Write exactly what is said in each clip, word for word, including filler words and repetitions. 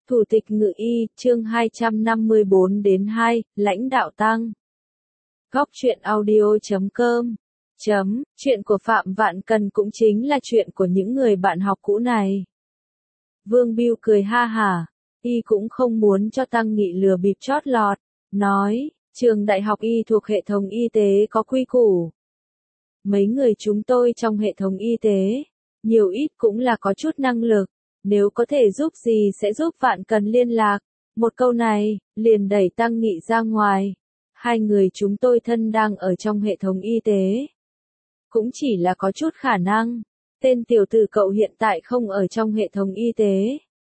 Thủ tịch Ngự Y, chương hai trăm năm mươi bốn đến hai, lãnh đạo tăng. Góc truyện audio chấm com. Chấm, chuyện của Phạm Vạn Cần cũng chính là chuyện của những người bạn học cũ này. Vương Bưu cười ha hả, y cũng không muốn cho Tăng Nghị lừa bịp chót lọt, nói, trường đại học y thuộc hệ thống y tế có quy củ. Mấy người chúng tôi trong hệ thống y tế, nhiều ít cũng là có chút năng lực. Nếu có thể giúp gì sẽ giúp Vạn Cần liên lạc. Một câu này, liền đẩy Tăng Nghị ra ngoài. Hai người chúng tôi thân đang ở trong hệ thống y tế. Cũng chỉ là có chút khả năng. Tên tiểu tử cậu hiện tại không ở trong hệ thống y tế.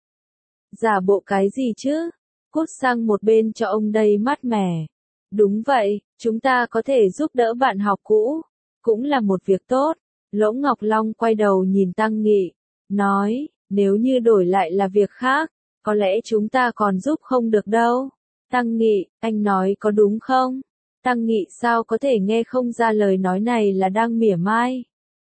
Giả bộ cái gì chứ? Cút sang một bên cho ông đây mát mẻ. Đúng vậy, chúng ta có thể giúp đỡ bạn học cũ. Cũng là một việc tốt. Lỗ Ngọc Long quay đầu nhìn Tăng Nghị. Nói. Nếu như đổi lại là việc khác, có lẽ chúng ta còn giúp không được đâu. Tăng Nghị, anh nói có đúng không? Tăng Nghị sao có thể nghe không ra lời nói này là đang mỉa mai?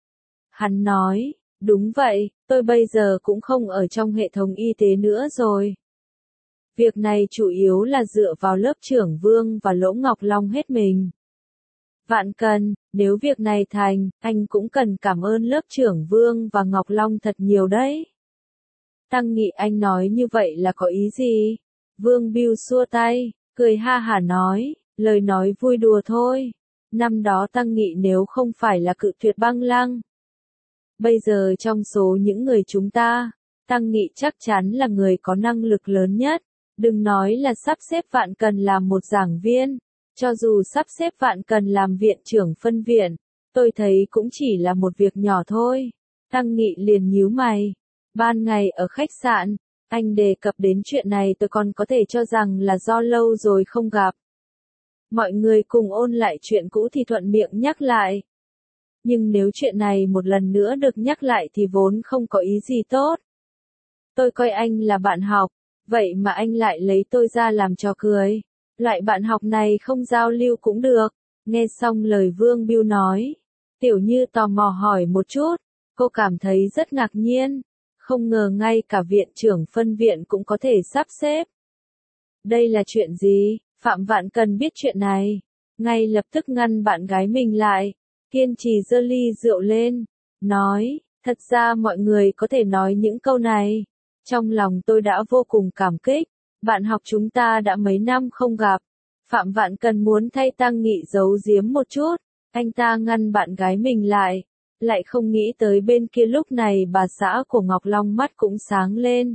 Hắn nói, đúng vậy, tôi bây giờ cũng không ở trong hệ thống y tế nữa rồi. Việc này chủ yếu là dựa vào lớp trưởng Vương và Lỗ Ngọc Long hết mình. Vạn Cần, nếu việc này thành, anh cũng cần cảm ơn lớp trưởng Vương và Ngọc Long thật nhiều đấy. Tăng Nghị anh nói như vậy là có ý gì? Vương Bưu xua tay, cười ha hả nói, lời nói vui đùa thôi. Năm đó Tăng Nghị nếu không phải là cự tuyệt Băng Lăng. Bây giờ trong số những người chúng ta, Tăng Nghị chắc chắn là người có năng lực lớn nhất. Đừng nói là sắp xếp Vạn Cần làm một giảng viên. Cho dù sắp xếp Vạn Cần làm viện trưởng phân viện, tôi thấy cũng chỉ là một việc nhỏ thôi. Tăng Nghị liền nhíu mày. Ban ngày ở khách sạn, anh đề cập đến chuyện này tôi còn có thể cho rằng là do lâu rồi không gặp. Mọi người cùng ôn lại chuyện cũ thì thuận miệng nhắc lại. Nhưng nếu chuyện này một lần nữa được nhắc lại thì vốn không có ý gì tốt. Tôi coi anh là bạn học, vậy mà anh lại lấy tôi ra làm trò cười. Loại bạn học này không giao lưu cũng được. Nghe xong lời Vương Bưu nói, Tiểu Như tò mò hỏi một chút, cô cảm thấy rất ngạc nhiên. Không ngờ ngay cả viện trưởng phân viện cũng có thể sắp xếp. Đây là chuyện gì? Phạm Vạn Cần biết chuyện này. Ngay lập tức ngăn bạn gái mình lại. Kiên trì giơ ly rượu lên. Nói, thật ra mọi người có thể nói những câu này. Trong lòng tôi đã vô cùng cảm kích. Bạn học chúng ta đã mấy năm không gặp. Phạm Vạn Cần muốn thay Tăng Nghị giấu giếm một chút. Anh ta ngăn bạn gái mình lại. Lại không nghĩ tới bên kia lúc này bà xã của Ngọc Long mắt cũng sáng lên.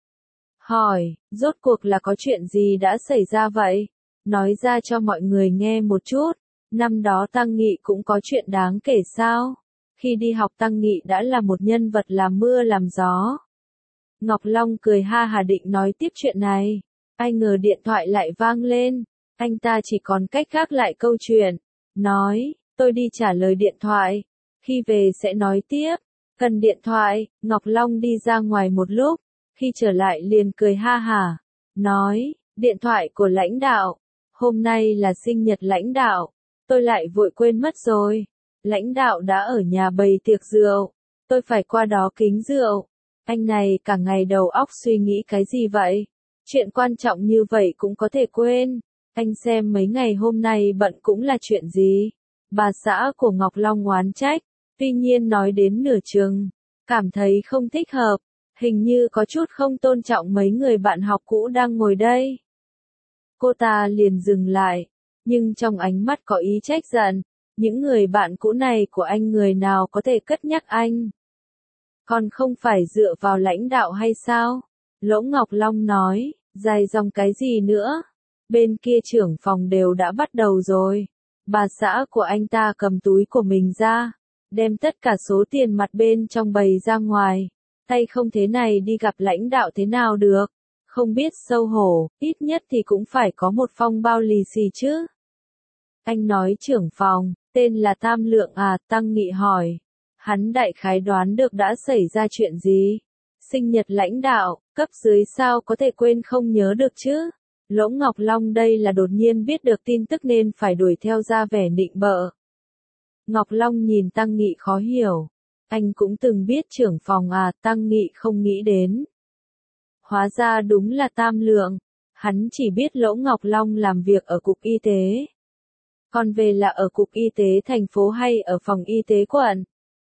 Hỏi, rốt cuộc là có chuyện gì đã xảy ra vậy? Nói ra cho mọi người nghe một chút. Năm đó Tăng Nghị cũng có chuyện đáng kể sao? Khi đi học Tăng Nghị đã là một nhân vật làm mưa làm gió. Ngọc Long cười ha hà định nói tiếp chuyện này. Ai ngờ điện thoại lại vang lên. Anh ta chỉ còn cách gác lại câu chuyện. Nói, tôi đi trả lời điện thoại. Khi về sẽ nói tiếp. Cần điện thoại, Ngọc Long đi ra ngoài một lúc. Khi trở lại liền cười ha hả. Nói, điện thoại của lãnh đạo. Hôm nay là sinh nhật lãnh đạo. Tôi lại vội quên mất rồi. Lãnh đạo đã ở nhà bày tiệc rượu. Tôi phải qua đó kính rượu. Anh này cả ngày đầu óc suy nghĩ cái gì vậy? Chuyện quan trọng như vậy cũng có thể quên. Anh xem mấy ngày hôm nay bận cũng là chuyện gì? Bà xã của Ngọc Long oán trách. Tuy nhiên nói đến nửa chừng, cảm thấy không thích hợp, hình như có chút không tôn trọng mấy người bạn học cũ đang ngồi đây. Cô ta liền dừng lại, nhưng trong ánh mắt có ý trách giận, những người bạn cũ này của anh người nào có thể cất nhắc anh? Còn không phải dựa vào lãnh đạo hay sao? Lỗ Ngọc Long nói, dài dòng cái gì nữa? Bên kia trưởng phòng đều đã bắt đầu rồi. Bà xã của anh ta cầm túi của mình ra. Đem tất cả số tiền mặt bên trong bày ra ngoài. Tay không thế này đi gặp lãnh đạo thế nào được. Không biết xấu hổ, ít nhất thì cũng phải có một phong bao lì xì chứ. Anh nói trưởng phòng, tên là Tam Lượng à, Tăng Nghị hỏi. Hắn đại khái đoán được đã xảy ra chuyện gì. Sinh nhật lãnh đạo, cấp dưới sao có thể quên không nhớ được chứ. Lỗ Ngọc Long đây là đột nhiên biết được tin tức nên phải đuổi theo ra vẻ nịnh bợ. Ngọc Long nhìn Tăng Nghị khó hiểu. Anh cũng từng biết trưởng phòng à, Tăng Nghị không nghĩ đến. Hóa ra đúng là Tam Lượng, hắn chỉ biết Lỗ Ngọc Long làm việc ở cục y tế. Còn về là ở cục y tế thành phố hay ở phòng y tế quận.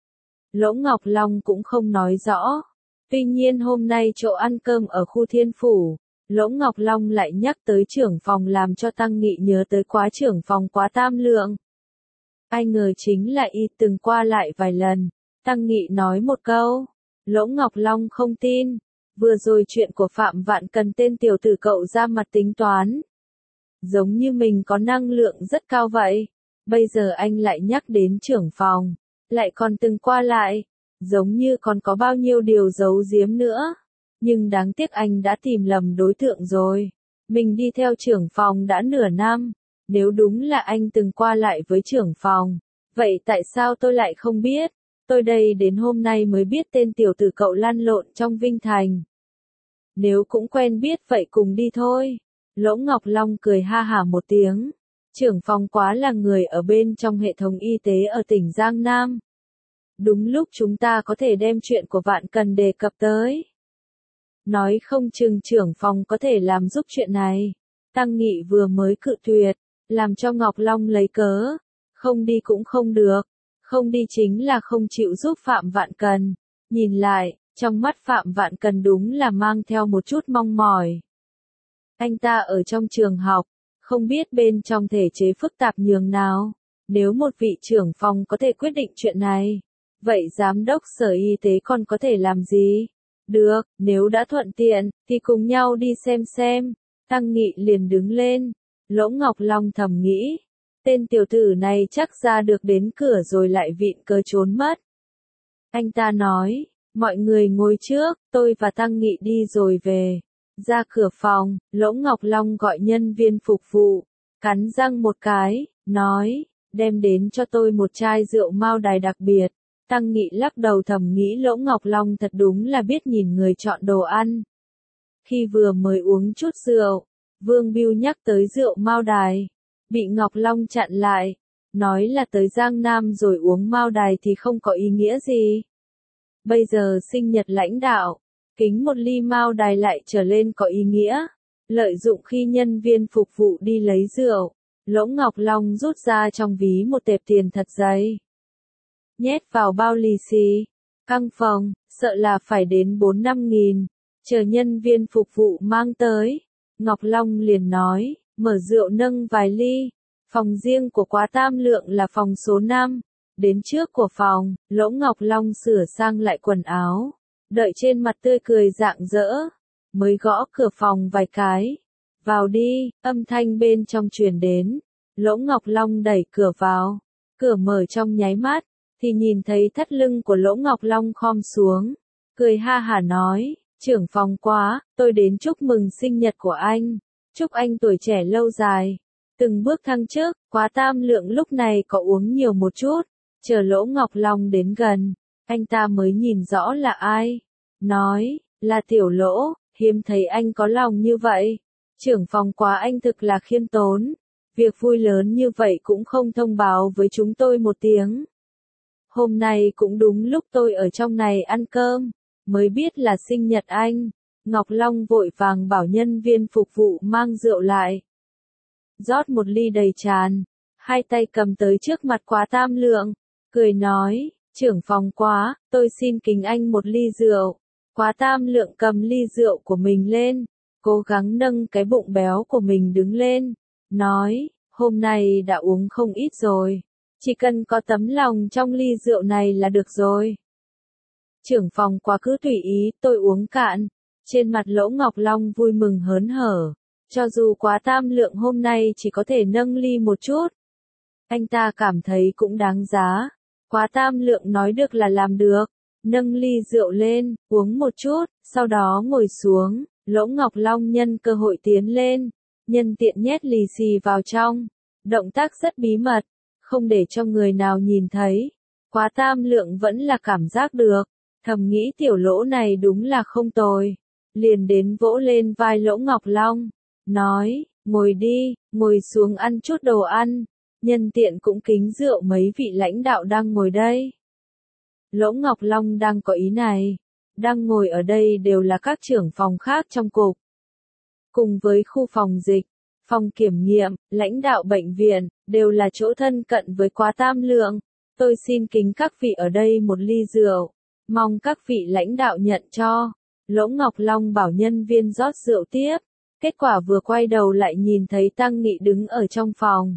Lỗ Ngọc Long cũng không nói rõ. Tuy nhiên hôm nay chỗ ăn cơm ở khu Thiên Phủ, Lỗ Ngọc Long lại nhắc tới trưởng phòng làm cho Tăng Nghị nhớ tới quá trưởng phòng quá Tam Lượng. Ai ngờ chính là y từng qua lại vài lần. Tăng Nghị nói một câu, Lỗ Ngọc Long không tin. Vừa rồi chuyện của Phạm Vạn Cần tên tiểu tử cậu ra mặt tính toán. Giống như mình có năng lượng rất cao vậy. Bây giờ anh lại nhắc đến trưởng phòng, lại còn từng qua lại, giống như còn có bao nhiêu điều giấu giếm nữa. Nhưng đáng tiếc anh đã tìm lầm đối tượng rồi. Mình đi theo trưởng phòng đã nửa năm. Nếu đúng là anh từng qua lại với trưởng phòng, vậy tại sao tôi lại không biết? Tôi đây đến hôm nay mới biết tên tiểu tử cậu lăn lộn trong Vinh Thành. Nếu cũng quen biết vậy cùng đi thôi. Lỗ Ngọc Long cười ha hả một tiếng. Trưởng phòng quá là người ở bên trong hệ thống y tế ở tỉnh Giang Nam. Đúng lúc chúng ta có thể đem chuyện của Vạn Cần đề cập tới. Nói không chừng trưởng phòng có thể làm giúp chuyện này. Tăng Nghị vừa mới cự tuyệt, làm cho Ngọc Long lấy cớ. Không đi cũng không được. Không đi chính là không chịu giúp Phạm Vạn Cần. Nhìn lại, trong mắt Phạm Vạn Cần đúng là mang theo một chút mong mỏi. Anh ta ở trong trường học, không biết bên trong thể chế phức tạp nhường nào. Nếu một vị trưởng phòng có thể quyết định chuyện này, vậy giám đốc sở y tế còn có thể làm gì? Được, nếu đã thuận tiện, thì cùng nhau đi xem xem. Tăng Nghị liền đứng lên. Lỗ Ngọc Long thầm nghĩ, tên tiểu tử này chắc ra được đến cửa rồi lại vịn cớ trốn mất. Anh ta nói, mọi người ngồi trước, tôi và Tăng Nghị đi rồi về. Ra cửa phòng, Lỗ Ngọc Long gọi nhân viên phục vụ, cắn răng một cái, nói, đem đến cho tôi một chai rượu Mao Đài đặc biệt. Tăng Nghị lắc đầu thầm nghĩ Lỗ Ngọc Long thật đúng là biết nhìn người chọn đồ ăn. Khi vừa mới uống chút rượu, Vương Bưu nhắc tới rượu Mao Đài, bị Ngọc Long chặn lại, nói là tới Giang Nam rồi uống Mao Đài thì không có ý nghĩa gì. Bây giờ sinh nhật lãnh đạo, kính một ly Mao Đài lại trở lên có ý nghĩa. Lợi dụng khi nhân viên phục vụ đi lấy rượu, Lỗ Ngọc Long rút ra trong ví một tệp tiền thật dày, nhét vào bao lì xì. Căng phòng, sợ là phải đến bốn năm nghìn. Chờ nhân viên phục vụ mang tới, Ngọc Long liền nói, mở rượu nâng vài ly. Phòng riêng của Quá Tam Lượng là phòng số năm. Đến trước của phòng, Lỗ Ngọc Long sửa sang lại quần áo, đợi trên mặt tươi cười rạng rỡ, mới gõ cửa phòng vài cái. Vào đi, âm thanh bên trong truyền đến. Lỗ Ngọc Long đẩy cửa vào, cửa mở trong nháy mắt, thì nhìn thấy thắt lưng của Lỗ Ngọc Long khom xuống, cười ha hả nói, trưởng phòng Quá, tôi đến chúc mừng sinh nhật của anh, chúc anh tuổi trẻ lâu dài, từng bước thăng chức. Quá Tam Lượng lúc này có uống nhiều một chút, chờ Lỗ Ngọc Long đến gần, anh ta mới nhìn rõ là ai, nói, là Tiểu Lỗ, hiếm thấy anh có lòng như vậy, trưởng phòng Quá anh thực là khiêm tốn, việc vui lớn như vậy cũng không thông báo với chúng tôi một tiếng. Hôm nay cũng đúng lúc tôi ở trong này ăn cơm, mới biết là sinh nhật anh. Ngọc Long vội vàng bảo nhân viên phục vụ mang rượu lại. Rót một ly đầy tràn, hai tay cầm tới trước mặt Quá Tam Lượng, cười nói, trưởng phòng Quá, tôi xin kính anh một ly rượu. Quá Tam Lượng cầm ly rượu của mình lên, cố gắng nâng cái bụng béo của mình đứng lên, nói, hôm nay đã uống không ít rồi. Chỉ cần có tấm lòng trong ly rượu này là được rồi. Trưởng phòng Quá cứ tùy ý, tôi uống cạn. Trên mặt Lỗ Ngọc Long vui mừng hớn hở. Cho dù Quá Tam Lượng hôm nay chỉ có thể nâng ly một chút, anh ta cảm thấy cũng đáng giá. Quá Tam Lượng nói được là làm được. Nâng ly rượu lên, uống một chút, sau đó ngồi xuống. Lỗ Ngọc Long nhân cơ hội tiến lên, nhân tiện nhét lì xì vào trong. Động tác rất bí mật, không để cho người nào nhìn thấy. Quá Tam Lượng vẫn là cảm giác được, thầm nghĩ Tiểu Lỗ này đúng là không tồi. Liền đến vỗ lên vai Lỗ Ngọc Long, nói, ngồi đi, ngồi xuống ăn chút đồ ăn, nhân tiện cũng kính rượu mấy vị lãnh đạo đang ngồi đây. Lỗ Ngọc Long đang có ý này, đang ngồi ở đây đều là các trưởng phòng khác trong cục. Cùng với khu phòng dịch, phòng kiểm nghiệm, lãnh đạo bệnh viện, đều là chỗ thân cận với Quá Tam Lượng. Tôi xin kính các vị ở đây một ly rượu, mong các vị lãnh đạo nhận cho. Lỗ Ngọc Long bảo nhân viên rót rượu tiếp, kết quả vừa quay đầu lại nhìn thấy Tăng Nghị đứng ở trong phòng.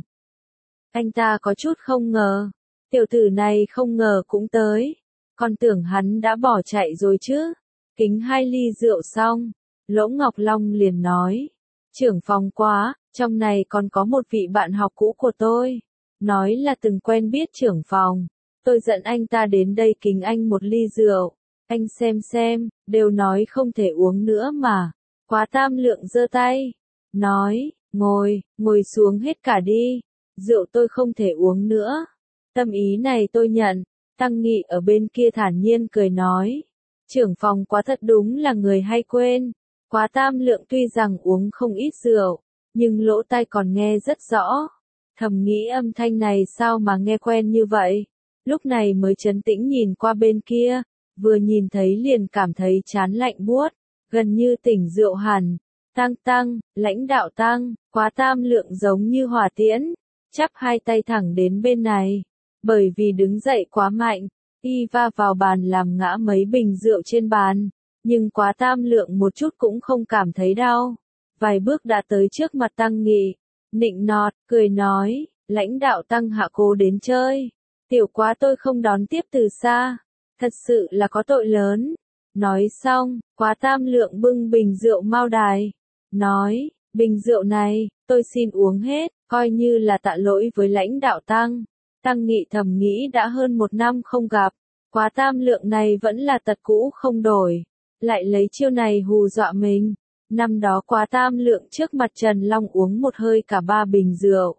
Anh ta có chút không ngờ, tiểu tử này không ngờ cũng tới, còn tưởng hắn đã bỏ chạy rồi chứ. Kính hai ly rượu xong, Lỗ Ngọc Long liền nói, trưởng phòng Quá, trong này còn có một vị bạn học cũ của tôi, nói là từng quen biết trưởng phòng, tôi dẫn anh ta đến đây kính anh một ly rượu, anh xem xem, đều nói không thể uống nữa mà. Quá Tam Lượng giơ tay, nói, ngồi, ngồi xuống hết cả đi, rượu tôi không thể uống nữa. Tâm ý này tôi nhận. Tăng Nghị ở bên kia thản nhiên cười nói, trưởng phòng Quá thật đúng là người hay quên. Quá Tam Lượng tuy rằng uống không ít rượu, nhưng lỗ tai còn nghe rất rõ. Thầm nghĩ âm thanh này sao mà nghe quen như vậy. Lúc này mới trấn tĩnh nhìn qua bên kia, vừa nhìn thấy liền cảm thấy chán lạnh buốt, gần như tỉnh rượu hẳn. Tăng Tăng, lãnh đạo Tăng, Quá Tam Lượng giống như hỏa tiễn, chắp hai tay thẳng đến bên này. Bởi vì đứng dậy quá mạnh, y va vào bàn làm ngã mấy bình rượu trên bàn, nhưng Quá Tam Lượng một chút cũng không cảm thấy đau. Vài bước đã tới trước mặt Tăng Nghị, nịnh nọt, cười nói, lãnh đạo Tăng hạ cố đến chơi. Tiểu Quá tôi không đón tiếp từ xa, thật sự là có tội lớn. Nói xong, Quá Tam Lượng bưng bình rượu mao đài, nói, bình rượu này, tôi xin uống hết, coi như là tạ lỗi với lãnh đạo Tăng. Tăng Nghị thầm nghĩ đã hơn một năm không gặp, Quá Tam Lượng này vẫn là tật cũ không đổi, lại lấy chiêu này hù dọa mình. Năm đó Quá Tam Lượng trước mặt Trần Long uống một hơi cả ba bình rượu.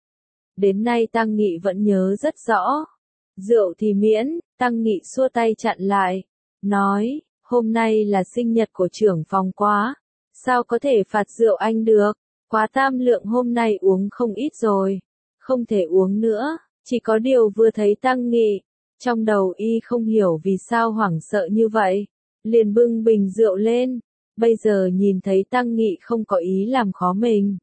Đến nay Tăng Nghị vẫn nhớ rất rõ. Rượu thì miễn, Tăng Nghị xua tay chặn lại, nói, hôm nay là sinh nhật của trưởng phòng Quá, sao có thể phạt rượu anh được. Quá Tam Lượng hôm nay uống không ít rồi, không thể uống nữa. Chỉ có điều vừa thấy Tăng Nghị, trong đầu y không hiểu vì sao hoảng sợ như vậy, liền bưng bình rượu lên, bây giờ nhìn thấy Tăng Nghị không có ý làm khó mình.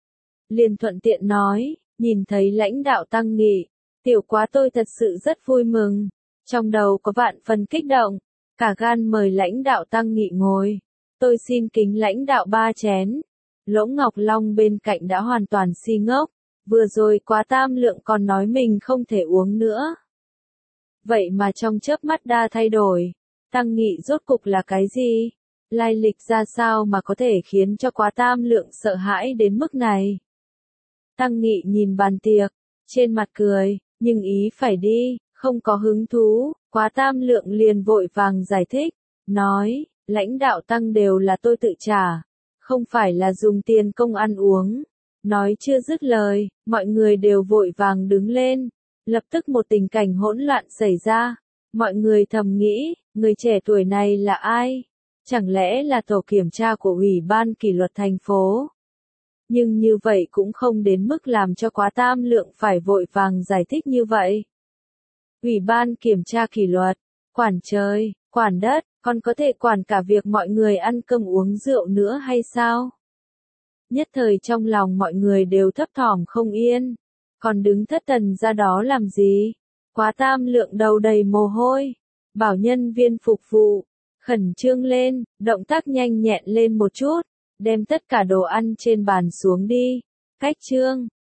Liền thuận tiện nói, nhìn thấy lãnh đạo Tăng Nghị, tiểu Quá tôi thật sự rất vui mừng, trong đầu có vạn phần kích động, cả gan mời lãnh đạo Tăng Nghị ngồi, tôi xin kính lãnh đạo ba chén. Lỗ Ngọc Long bên cạnh đã hoàn toàn si ngốc. Vừa rồi Quá Tam Lượng còn nói mình không thể uống nữa. Vậy mà trong chớp mắt đã thay đổi. Tăng Nghị rốt cục là cái gì? Lai lịch ra sao mà có thể khiến cho Quá Tam Lượng sợ hãi đến mức này? Tăng Nghị nhìn bàn tiệc, trên mặt cười, nhưng ý phải đi, không có hứng thú. Quá Tam Lượng liền vội vàng giải thích, nói, lãnh đạo Tăng đều là tôi tự trả, không phải là dùng tiền công ăn uống. Nói chưa dứt lời, mọi người đều vội vàng đứng lên, lập tức một tình cảnh hỗn loạn xảy ra. Mọi người thầm nghĩ, người trẻ tuổi này là ai? Chẳng lẽ là tổ kiểm tra của Ủy ban kỷ luật thành phố? Nhưng như vậy cũng không đến mức làm cho Quá Tam Lượng phải vội vàng giải thích như vậy. Ủy ban kiểm tra kỷ luật, quản trời, quản đất, còn có thể quản cả việc mọi người ăn cơm uống rượu nữa hay sao? Nhất thời trong lòng mọi người đều thấp thỏm không yên, còn đứng thất thần ra đó làm gì? Quá Tam Lượng đầu đầy mồ hôi, bảo nhân viên phục vụ, khẩn trương lên, động tác nhanh nhẹn lên một chút, đem tất cả đồ ăn trên bàn xuống đi. Cách trương,